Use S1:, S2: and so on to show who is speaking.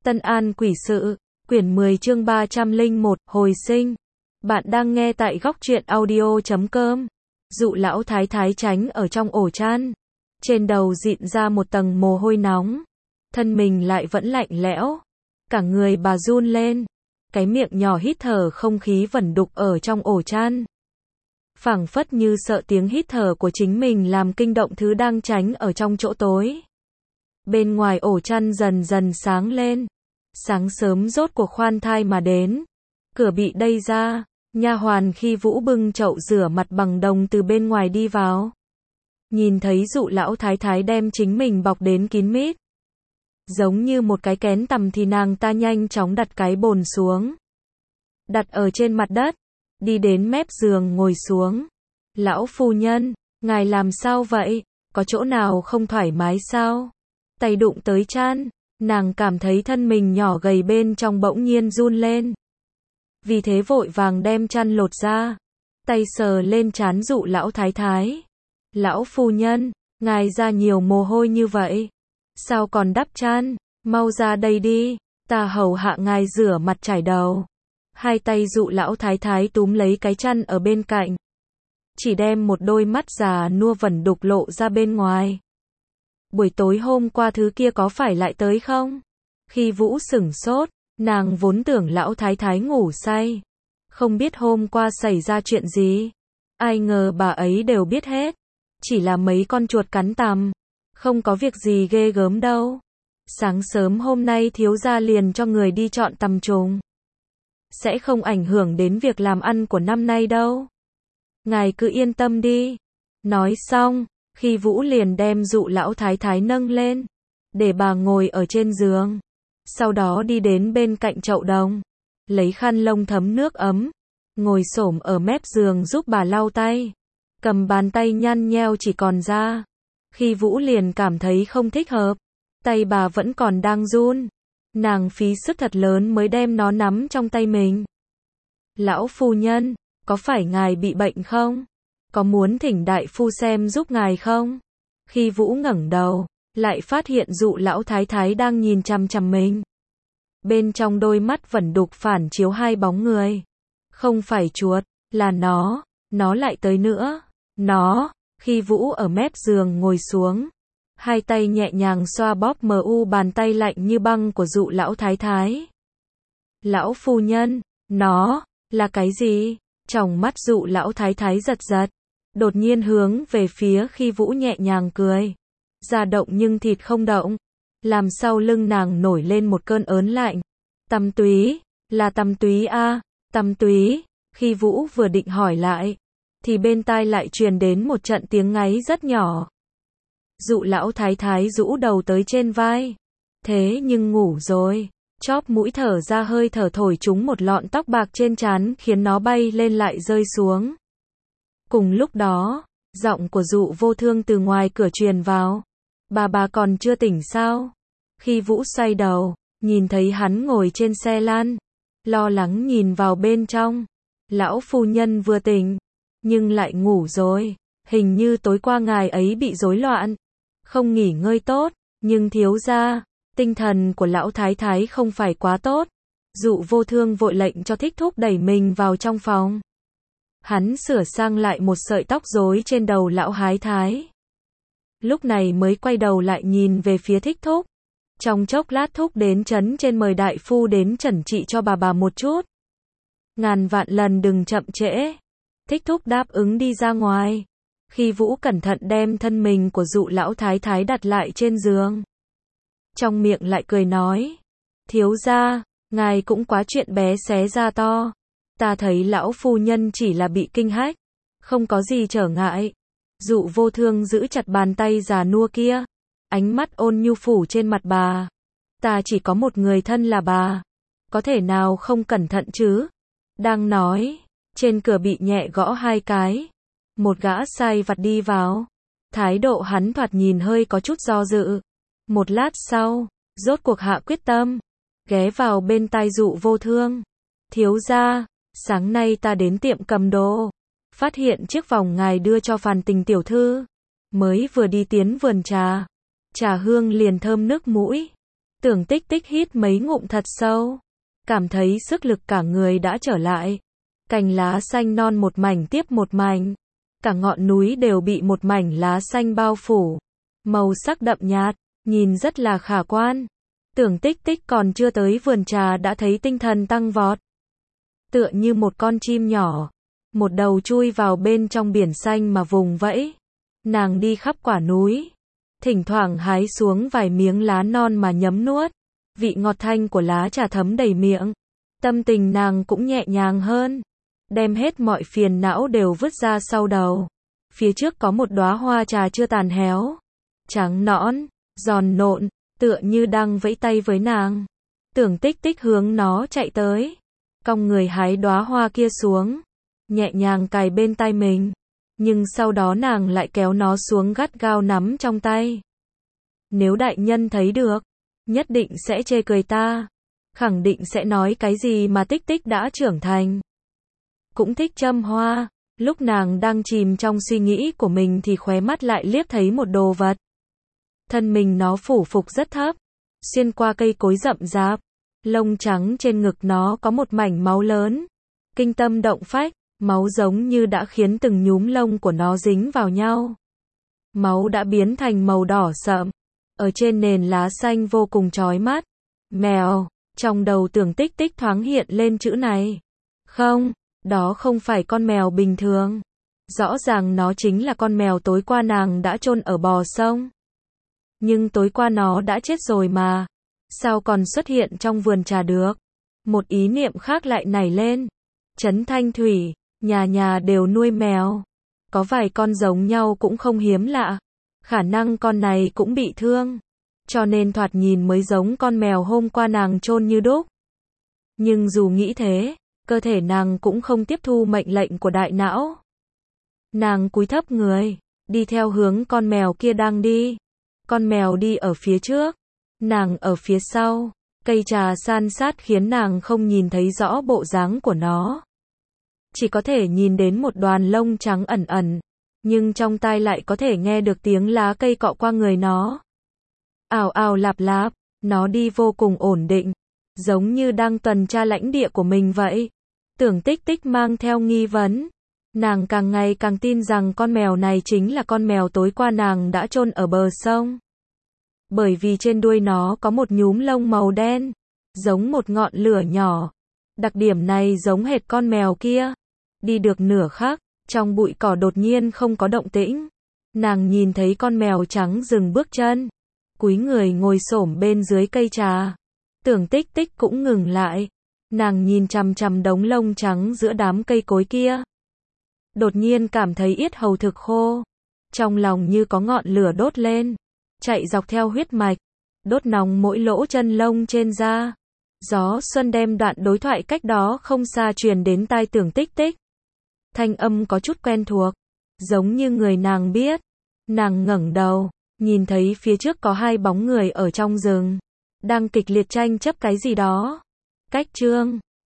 S1: Tân An Quỷ Sự, quyển 10 chương 301, Hồi sinh. Bạn đang nghe tại góc truyện audio.com. Dụ lão thái thái tránh ở trong ổ chăn. Trên đầu dịn ra một tầng mồ hôi nóng. Thân mình lại vẫn lạnh lẽo. Cả người bà run lên. Cái miệng nhỏ hít thở không khí vẩn đục ở trong ổ chăn. Phảng phất như sợ tiếng hít thở của chính mình làm kinh động thứ đang tránh ở trong chỗ tối. Bên ngoài ổ chăn dần dần sáng lên. Sáng sớm rốt cuộc khoan thai mà đến. Cửa bị đẩy ra, nha hoàn Khi Vũ bưng chậu rửa mặt bằng đồng từ bên ngoài đi vào. Nhìn thấy Dụ lão thái thái đem chính mình bọc đến kín mít. Giống như một cái kén tằm thì nàng ta nhanh chóng đặt cái bồn xuống. Đặt ở trên mặt đất, đi đến mép giường ngồi xuống. Lão phu nhân, ngài làm sao vậy? Có chỗ nào không thoải mái sao? Tay đụng tới chăn. Nàng cảm thấy thân mình nhỏ gầy bên trong bỗng nhiên run lên. Vì thế vội vàng đem chăn lột ra. Tay sờ lên trán Dụ lão thái thái. Lão phu nhân, ngài ra nhiều mồ hôi như vậy. Sao còn đắp chăn? Mau ra đây đi. Ta hầu hạ ngài rửa mặt chải đầu. Hai tay Dụ lão thái thái túm lấy cái chăn ở bên cạnh. Chỉ đem một đôi mắt già nua vẩn đục lộ ra bên ngoài. Buổi tối hôm qua thứ kia có phải lại tới không? Khi Vũ sửng sốt, nàng vốn tưởng lão thái thái ngủ say. Không biết hôm qua xảy ra chuyện gì. Ai ngờ bà ấy đều biết hết. Chỉ là mấy con chuột cắn tằm. Không có việc gì ghê gớm đâu. Sáng sớm hôm nay thiếu gia liền cho người đi chọn tằm trùng. Sẽ không ảnh hưởng đến việc làm ăn của năm nay đâu. Ngài cứ yên tâm đi. Nói xong, Khi Vũ liền đem Dụ lão thái thái nâng lên, để bà ngồi ở trên giường. Sau đó đi đến bên cạnh chậu đồng, lấy khăn lông thấm nước ấm, ngồi xổm ở mép giường giúp bà lau tay. Cầm bàn tay nhăn nheo chỉ còn da. Khi Vũ liền cảm thấy không thích hợp. Tay bà vẫn còn đang run. Nàng phí sức thật lớn mới đem nó nắm trong tay mình. Lão phu nhân, có phải ngài bị bệnh không? Có muốn thỉnh đại phu xem giúp ngài không? Khi Vũ ngẩng đầu, lại phát hiện Dụ lão thái thái đang nhìn chằm chằm mình. Bên trong đôi mắt vẩn đục phản chiếu hai bóng người. Không phải chuột, là nó lại tới nữa. Khi Vũ ở mép giường ngồi xuống, hai tay nhẹ nhàng xoa bóp bàn tay lạnh như băng của Dụ lão thái thái. Lão phu nhân, nó là cái gì? Tròng mắt Dụ lão thái thái giật giật. Đột nhiên hướng về phía Khi Vũ nhẹ nhàng cười. Da động nhưng thịt không động. Làm sau lưng nàng nổi lên một cơn ớn lạnh. Tăm túy, là tăm túy a, tăm túy. Khi Vũ vừa định hỏi lại, thì bên tai lại truyền đến một trận tiếng ngáy rất nhỏ. Dụ lão thái thái rũ đầu tới trên vai. Thế nhưng ngủ rồi. Chóp mũi thở ra hơi thở thổi trúng một lọn tóc bạc trên trán khiến nó bay lên lại rơi xuống. Cùng lúc đó, giọng của Dụ Vô Thương từ ngoài cửa truyền vào. Bà còn chưa tỉnh sao? Khi Vũ xoay đầu, nhìn thấy hắn ngồi trên xe lăn. Lo lắng nhìn vào bên trong. Lão phu nhân vừa tỉnh, nhưng lại ngủ rồi. Hình như tối qua ngài ấy bị rối loạn. Không nghỉ ngơi tốt, nhưng thiếu gia, tinh thần của lão thái thái không phải quá tốt. Dụ Vô Thương vội lệnh cho Thích Thúc đẩy mình vào trong phòng. Hắn sửa sang lại một sợi tóc rối trên đầu lão thái thái. Lúc này mới quay đầu lại nhìn về phía Thích Thúc. Trong chốc lát Thúc đến trấn trên mời đại phu đến chẩn trị cho bà một chút. Ngàn vạn lần đừng chậm trễ. Thích Thúc đáp ứng đi ra ngoài. Khi Vũ cẩn thận đem thân mình của Dụ lão thái thái đặt lại trên giường. Trong miệng lại cười nói. Thiếu gia, ngài cũng quá chuyện bé xé ra to. Ta thấy lão phu nhân chỉ là bị kinh hách. Không có gì trở ngại. Dụ Vô Thương giữ chặt bàn tay già nua kia. Ánh mắt ôn nhu phủ trên mặt bà. Ta chỉ có một người thân là bà. Có thể nào không cẩn thận chứ? Đang nói, trên cửa bị nhẹ gõ hai cái. Một gã sai vặt đi vào. Thái độ hắn thoạt nhìn hơi có chút do dự. Một lát sau, rốt cuộc hạ quyết tâm. Ghé vào bên tai Dụ Vô Thương. Thiếu gia, sáng nay ta đến tiệm cầm đồ. Phát hiện chiếc vòng ngài đưa cho Phàn Tình tiểu thư. Mới vừa đi tiến vườn trà. Trà hương liền thơm nước mũi. Tưởng Tích Tích hít mấy ngụm thật sâu, cảm thấy sức lực cả người đã trở lại. Cành lá xanh non một mảnh tiếp một mảnh, cả ngọn núi đều bị một mảnh lá xanh bao phủ, màu sắc đậm nhạt, nhìn rất là khả quan. Tưởng Tích Tích còn chưa tới vườn trà đã thấy tinh thần tăng vọt. Tựa như một con chim nhỏ, một đầu chui vào bên trong biển xanh mà vùng vẫy. Nàng đi khắp quả núi, thỉnh thoảng hái xuống vài miếng lá non mà nhấm nuốt. Vị ngọt thanh của lá trà thấm đầy miệng. Tâm tình nàng cũng nhẹ nhàng hơn, đem hết mọi phiền não đều vứt ra sau đầu. Phía trước có một đóa hoa trà chưa tàn héo, trắng nõn, giòn nộn, tựa như đang vẫy tay với nàng. Tưởng Tích Tích hướng nó chạy tới, cong người hái đóa hoa kia xuống, nhẹ nhàng cài bên tai mình, nhưng sau đó nàng lại kéo nó xuống gắt gao nắm trong tay. Nếu đại nhân thấy được, nhất định sẽ chê cười ta, khẳng định sẽ nói cái gì mà Tích Tích đã trưởng thành. Cũng thích châm hoa. Lúc nàng đang chìm trong suy nghĩ của mình thì khóe mắt lại liếc thấy một đồ vật. Thân mình nó phủ phục rất thấp, xuyên qua cây cối rậm rạp, lông trắng trên ngực nó có một mảnh máu lớn, kinh tâm động phách, máu giống như đã khiến từng nhúm lông của nó dính vào nhau. Máu đã biến thành màu đỏ sậm, ở trên nền lá xanh vô cùng chói mắt. Mèo, trong đầu Tưởng Tích Tích thoáng hiện lên chữ này. Không, đó không phải con mèo bình thường. Rõ ràng nó chính là con mèo tối qua nàng đã chôn ở bò sông. Nhưng tối qua nó đã chết rồi mà, sao còn xuất hiện trong vườn trà được? Một ý niệm khác lại nảy lên. Trấn Thanh Thủy, nhà nhà đều nuôi mèo. Có vài con giống nhau cũng không hiếm lạ. Khả năng con này cũng bị thương, cho nên thoạt nhìn mới giống con mèo hôm qua nàng chôn như đúc. Nhưng dù nghĩ thế, cơ thể nàng cũng không tiếp thu mệnh lệnh của đại não. Nàng cúi thấp người, đi theo hướng con mèo kia đang đi. Con mèo đi ở phía trước, nàng ở phía sau. Cây trà san sát khiến nàng không nhìn thấy rõ bộ dáng của nó. Chỉ có thể nhìn đến một đoàn lông trắng ẩn ẩn, nhưng trong tai lại có thể nghe được tiếng lá cây cọ qua người nó. Ào ào lạp lạp, nó đi vô cùng ổn định, giống như đang tuần tra lãnh địa của mình vậy. Tưởng Tích Tích mang theo nghi vấn. Nàng càng ngày càng tin rằng con mèo này chính là con mèo tối qua nàng đã chôn ở bờ sông. Bởi vì trên đuôi nó có một nhúm lông màu đen, giống một ngọn lửa nhỏ. Đặc điểm này giống hệt con mèo kia. Đi được nửa khắc, trong bụi cỏ đột nhiên không có động tĩnh. Nàng nhìn thấy con mèo trắng dừng bước chân, cúi người ngồi xổm bên dưới cây trà. Tưởng Tích Tích cũng ngừng lại. Nàng nhìn chằm chằm đống lông trắng giữa đám cây cối kia. Đột nhiên cảm thấy yết hầu thực khô. Trong lòng như có ngọn lửa đốt lên, chạy dọc theo huyết mạch, đốt nóng mỗi lỗ chân lông trên da. Gió xuân đem đoạn đối thoại cách đó không xa truyền đến tai Tưởng Tích Tích. Thanh âm có chút quen thuộc, giống như người nàng biết. Nàng ngẩng đầu, nhìn thấy phía trước có hai bóng người ở trong rừng, đang kịch liệt tranh chấp cái gì đó. Cách chương